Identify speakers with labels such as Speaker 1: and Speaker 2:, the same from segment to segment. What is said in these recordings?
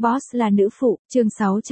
Speaker 1: Boss là nữ phụ, chương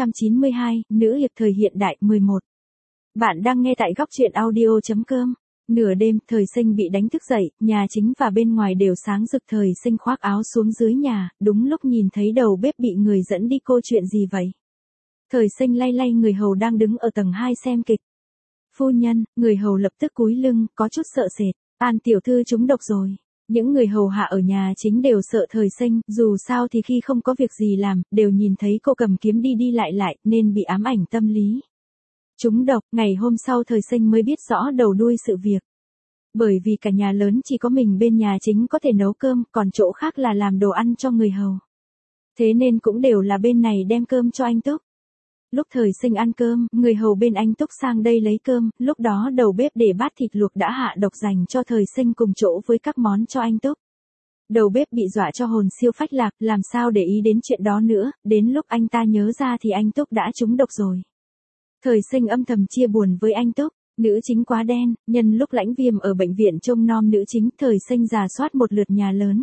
Speaker 1: 692, nữ hiệp thời hiện đại 11. Bạn đang nghe tại góc truyện audio.com. Nửa đêm, Thời Sinh bị đánh thức dậy, nhà chính và bên ngoài đều sáng rực. Thời Sinh khoác áo xuống dưới nhà, đúng lúc nhìn thấy đầu bếp bị người dẫn đi. Cô chuyện gì vậy? Thời Sinh lay lay người hầu đang đứng ở tầng 2 xem kịch. Phu nhân, người hầu lập tức cúi lưng, có chút sợ sệt. An tiểu thư trúng độc rồi. Những người hầu hạ ở nhà chính đều sợ Thời Sinh, dù sao thì khi không có việc gì làm, đều nhìn thấy cô cầm kiếm đi đi lại, nên bị ám ảnh tâm lý. Trúng độc, ngày hôm sau Thời Sinh mới biết rõ đầu đuôi sự việc. Bởi vì cả nhà lớn chỉ có mình bên nhà chính có thể nấu cơm, còn chỗ khác là làm đồ ăn cho người hầu. Thế nên cũng đều là bên này đem cơm cho anh Túc. Lúc Thời Sinh ăn cơm, người hầu bên anh Túc sang đây lấy cơm, lúc đó đầu bếp để bát thịt luộc đã hạ độc dành cho Thời Sinh cùng chỗ với các món cho anh Túc. Đầu bếp bị dọa cho hồn siêu phách lạc, làm sao để ý đến chuyện đó nữa, đến lúc anh ta nhớ ra thì anh Túc đã trúng độc rồi. Thời Sinh âm thầm chia buồn với anh Túc, nữ chính quá đen, nhân lúc Lãnh Viêm ở bệnh viện trông nom nữ chính, Thời Sinh rà soát một lượt nhà lớn.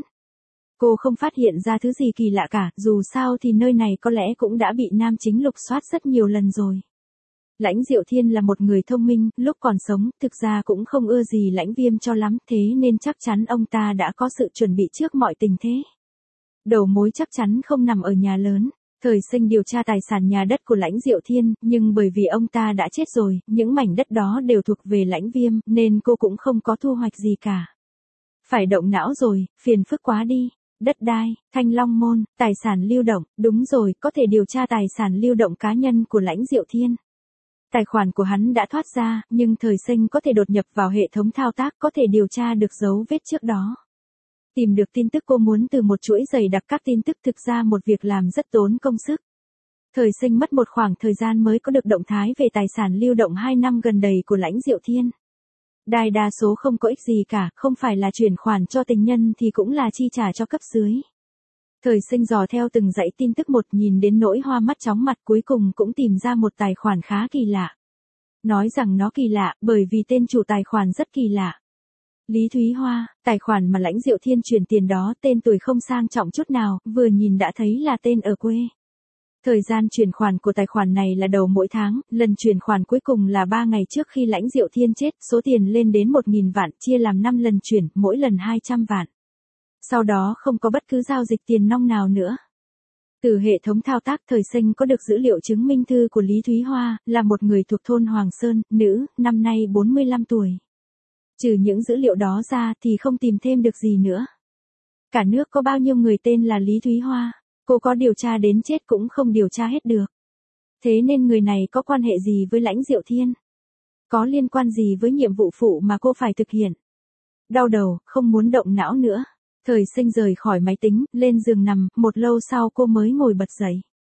Speaker 1: Cô không phát hiện ra thứ gì kỳ lạ cả, dù sao thì nơi này có lẽ cũng đã bị nam chính lục soát rất nhiều lần rồi. Lãnh Diệu Thiên là một người thông minh, lúc còn sống, thực ra cũng không ưa gì Lãnh Viêm cho lắm, thế nên chắc chắn ông ta đã có sự chuẩn bị trước mọi tình thế. Đầu mối chắc chắn không nằm ở nhà lớn. Thời Sinh điều tra tài sản nhà đất của Lãnh Diệu Thiên, nhưng bởi vì ông ta đã chết rồi, những mảnh đất đó đều thuộc về Lãnh Viêm, nên cô cũng không có thu hoạch gì cả. Phải động não rồi, phiền phức quá đi. Đất đai, Thanh Long Môn, tài sản lưu động, đúng rồi, có thể điều tra tài sản lưu động cá nhân của Lãnh Diệu Thiên. Tài khoản của hắn đã thoát ra, nhưng Thời Sinh có thể đột nhập vào hệ thống thao tác, có thể điều tra được dấu vết trước đó. Tìm được tin tức cô muốn từ một chuỗi dày đặc các tin tức, thực ra một việc làm rất tốn công sức. Thời Sinh mất một khoảng thời gian mới có được động thái về tài sản lưu động 2 năm gần đây của Lãnh Diệu Thiên. Đại đa số không có ích gì cả, không phải là chuyển khoản cho tình nhân thì cũng là chi trả cho cấp dưới. Thời Sinh dò theo từng dãy tin tức một, nhìn đến nỗi hoa mắt chóng mặt, cuối cùng cũng tìm ra một tài khoản khá kỳ lạ. Nói rằng nó kỳ lạ, bởi vì tên chủ tài khoản rất kỳ lạ. Lý Thúy Hoa, tài khoản mà Lãnh Diệu Thiên chuyển tiền đó, tên tuổi không sang trọng chút nào, vừa nhìn đã thấy là tên ở quê. Thời gian chuyển khoản của tài khoản này là đầu mỗi tháng, lần chuyển khoản cuối cùng là 3 ngày trước khi Lãnh Diệu Thiên chết, số tiền lên đến 1.000 vạn, chia làm 5 lần chuyển, mỗi lần 200 vạn. Sau đó không có bất cứ giao dịch tiền nong nào nữa. Từ hệ thống thao tác, Thời Sinh có được dữ liệu chứng minh thư của Lý Thúy Hoa, là một người thuộc thôn Hoàng Sơn, nữ, năm nay 45 tuổi. Trừ những dữ liệu đó ra thì không tìm thêm được gì nữa. Cả nước có bao nhiêu người tên là Lý Thúy Hoa, cô có điều tra đến chết cũng không điều tra hết được. Thế nên người này có quan hệ gì với Lãnh Diệu Thiên? Có liên quan gì với nhiệm vụ phụ mà cô phải thực hiện? Đau đầu, không muốn động não nữa. Thời Sinh rời khỏi máy tính, lên giường nằm, một lâu sau cô mới ngồi bật dậy.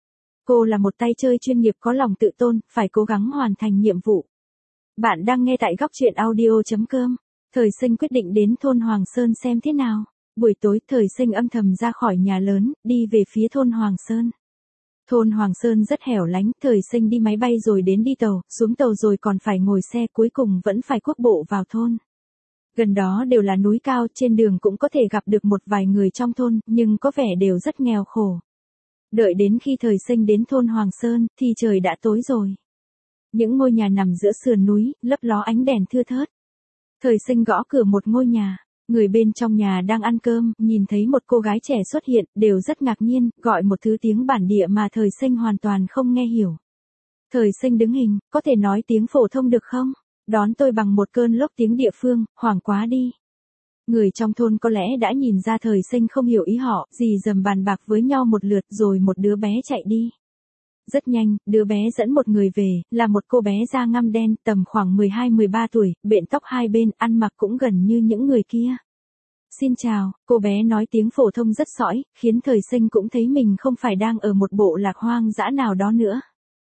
Speaker 1: Cô là một tay chơi chuyên nghiệp có lòng tự tôn, phải cố gắng hoàn thành nhiệm vụ. Bạn đang nghe tại góc truyện audio.com. Thời Sinh quyết định đến thôn Hoàng Sơn xem thế nào. Buổi tối, Thời Sinh âm thầm ra khỏi nhà lớn, đi về phía thôn Hoàng Sơn. Thôn Hoàng Sơn rất hẻo lánh, Thời Sinh đi máy bay rồi đến đi tàu, xuống tàu rồi còn phải ngồi xe, cuối cùng vẫn phải cuốc bộ vào thôn. Gần đó đều là núi cao, trên đường cũng có thể gặp được một vài người trong thôn, nhưng có vẻ đều rất nghèo khổ. Đợi đến khi Thời Sinh đến thôn Hoàng Sơn, thì trời đã tối rồi. Những ngôi nhà nằm giữa sườn núi, lấp ló ánh đèn thưa thớt. Thời Sinh gõ cửa một ngôi nhà. Người bên trong nhà đang ăn cơm, nhìn thấy một cô gái trẻ xuất hiện, đều rất ngạc nhiên, gọi một thứ tiếng bản địa mà Thời Sinh hoàn toàn không nghe hiểu. Thời Sinh đứng hình, có thể nói tiếng phổ thông được không? Đón tôi bằng một cơn lốc tiếng địa phương, hoảng quá đi. Người trong thôn có lẽ đã nhìn ra Thời Sinh không hiểu ý họ, dì dầm bàn bạc với nhau một lượt rồi một đứa bé chạy đi. Rất nhanh, đứa bé dẫn một người về, là một cô bé da ngăm đen, tầm khoảng 12-13 tuổi, bện tóc hai bên, ăn mặc cũng gần như những người kia. Xin chào, cô bé nói tiếng phổ thông rất sõi, khiến Thời Sinh cũng thấy mình không phải đang ở một bộ lạc hoang dã nào đó nữa.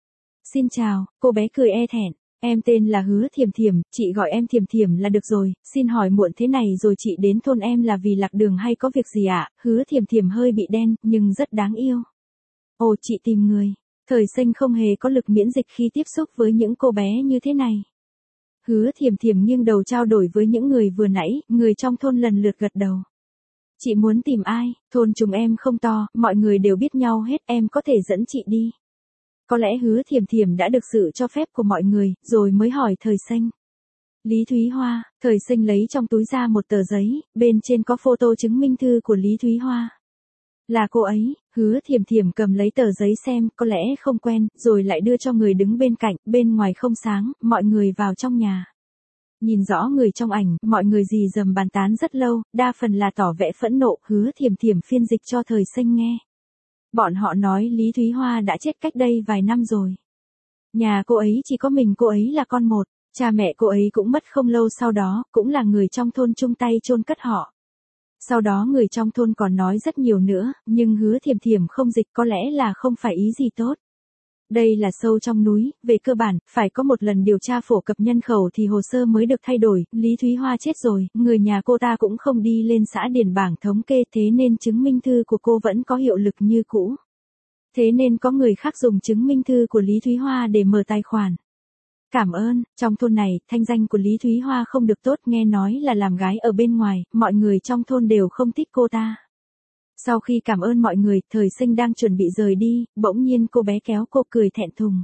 Speaker 1: Xin chào, cô bé cười e thẹn. Em tên là Hứa Thiềm Thiềm, chị gọi em Thiềm Thiềm là được rồi, xin hỏi muộn thế này rồi chị đến thôn em là vì lạc đường hay có việc gì ạ? Hứa Thiềm Thiềm hơi bị đen, nhưng rất đáng yêu. Ồ, chị tìm người. Thời Sinh không hề có lực miễn dịch khi tiếp xúc với những cô bé như thế này. Hứa Thiềm Thiềm nghiêng đầu trao đổi với những người vừa nãy, người trong thôn lần lượt gật đầu. Chị muốn tìm ai? Thôn chúng em không to, mọi người đều biết nhau hết, em có thể dẫn chị đi. Có lẽ Hứa Thiểm Thiểm đã được sự cho phép của mọi người, rồi mới hỏi Thời Sinh. Lý Thúy Hoa, Thời Sinh lấy trong túi ra một tờ giấy, bên trên có photo chứng minh thư của Lý Thúy Hoa. Là cô ấy. Hứa Thiểm Thiểm cầm lấy tờ giấy xem, có lẽ không quen, rồi lại đưa cho người đứng bên cạnh, bên ngoài không sáng, mọi người vào trong nhà. Nhìn rõ người trong ảnh, mọi người rì rầm bàn tán rất lâu, đa phần là tỏ vẻ phẫn nộ. Hứa Thiểm Thiểm phiên dịch cho Thời Sinh nghe. Bọn họ nói Lý Thúy Hoa đã chết cách đây vài năm rồi. Nhà cô ấy chỉ có mình cô ấy là con một, cha mẹ cô ấy cũng mất không lâu sau đó, cũng là người trong thôn chung tay chôn cất họ. Sau đó người trong thôn còn nói rất nhiều nữa, nhưng Hứa Thiểm Thiểm không dịch, có lẽ là không phải ý gì tốt. Đây là sâu trong núi, về cơ bản, phải có một lần điều tra phổ cập nhân khẩu thì hồ sơ mới được thay đổi. Lý Thúy Hoa chết rồi, người nhà cô ta cũng không đi lên xã điền bảng thống kê, thế nên chứng minh thư của cô vẫn có hiệu lực như cũ. Thế nên có người khác dùng chứng minh thư của Lý Thúy Hoa để mở tài khoản. Cảm ơn. Trong thôn này, thanh danh của Lý Thúy Hoa không được tốt, nghe nói là làm gái ở bên ngoài, mọi người trong thôn đều không thích cô ta. Sau khi cảm ơn mọi người, Thời Sinh đang chuẩn bị rời đi, bỗng nhiên cô bé kéo cô, cười thẹn thùng.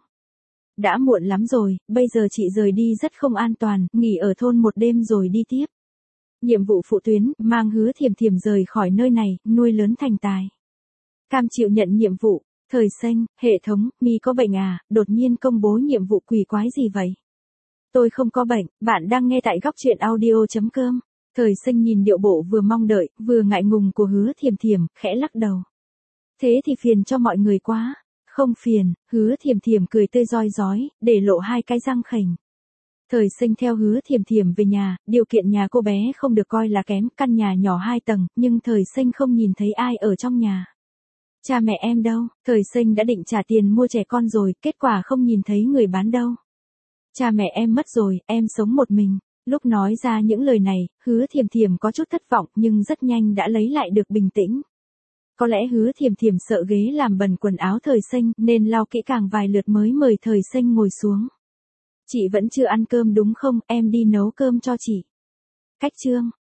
Speaker 1: Đã muộn lắm rồi, bây giờ chị rời đi rất không an toàn, nghỉ ở thôn một đêm rồi đi tiếp. Nhiệm vụ phụ tuyến, mang Hứa Thiểm Thiểm rời khỏi nơi này, nuôi lớn thành tài. Cam chịu nhận nhiệm vụ. Thời Sinh, hệ thống, mi có bệnh à, đột nhiên công bố nhiệm vụ quỷ quái gì vậy? Tôi không có bệnh, bạn đang nghe tại góc truyện audio.com. Thời Sinh nhìn điệu bộ vừa mong đợi, vừa ngại ngùng của Hứa Thiểm Thiểm, khẽ lắc đầu. Thế thì phiền cho mọi người quá. Không phiền. Hứa Thiểm Thiểm cười tươi rói rói, để lộ hai cái răng khểnh. Thời Sinh theo Hứa Thiểm Thiểm về nhà, điều kiện nhà cô bé không được coi là kém, căn nhà nhỏ 2 tầng, nhưng Thời Sinh không nhìn thấy ai ở trong nhà. Cha mẹ em đâu? Thời Sinh đã định trả tiền mua trẻ con rồi, kết quả không nhìn thấy người bán đâu. Cha mẹ em mất rồi, em sống một mình. Lúc nói ra những lời này, Hứa Thiểm Thiểm có chút thất vọng nhưng rất nhanh đã lấy lại được bình tĩnh. Có lẽ Hứa Thiểm Thiểm sợ ghế làm bẩn quần áo Thời Sinh nên lau kỹ càng vài lượt mới mời Thời Sinh ngồi xuống. Chị vẫn chưa ăn cơm đúng không, em đi nấu cơm cho chị. Cách chương.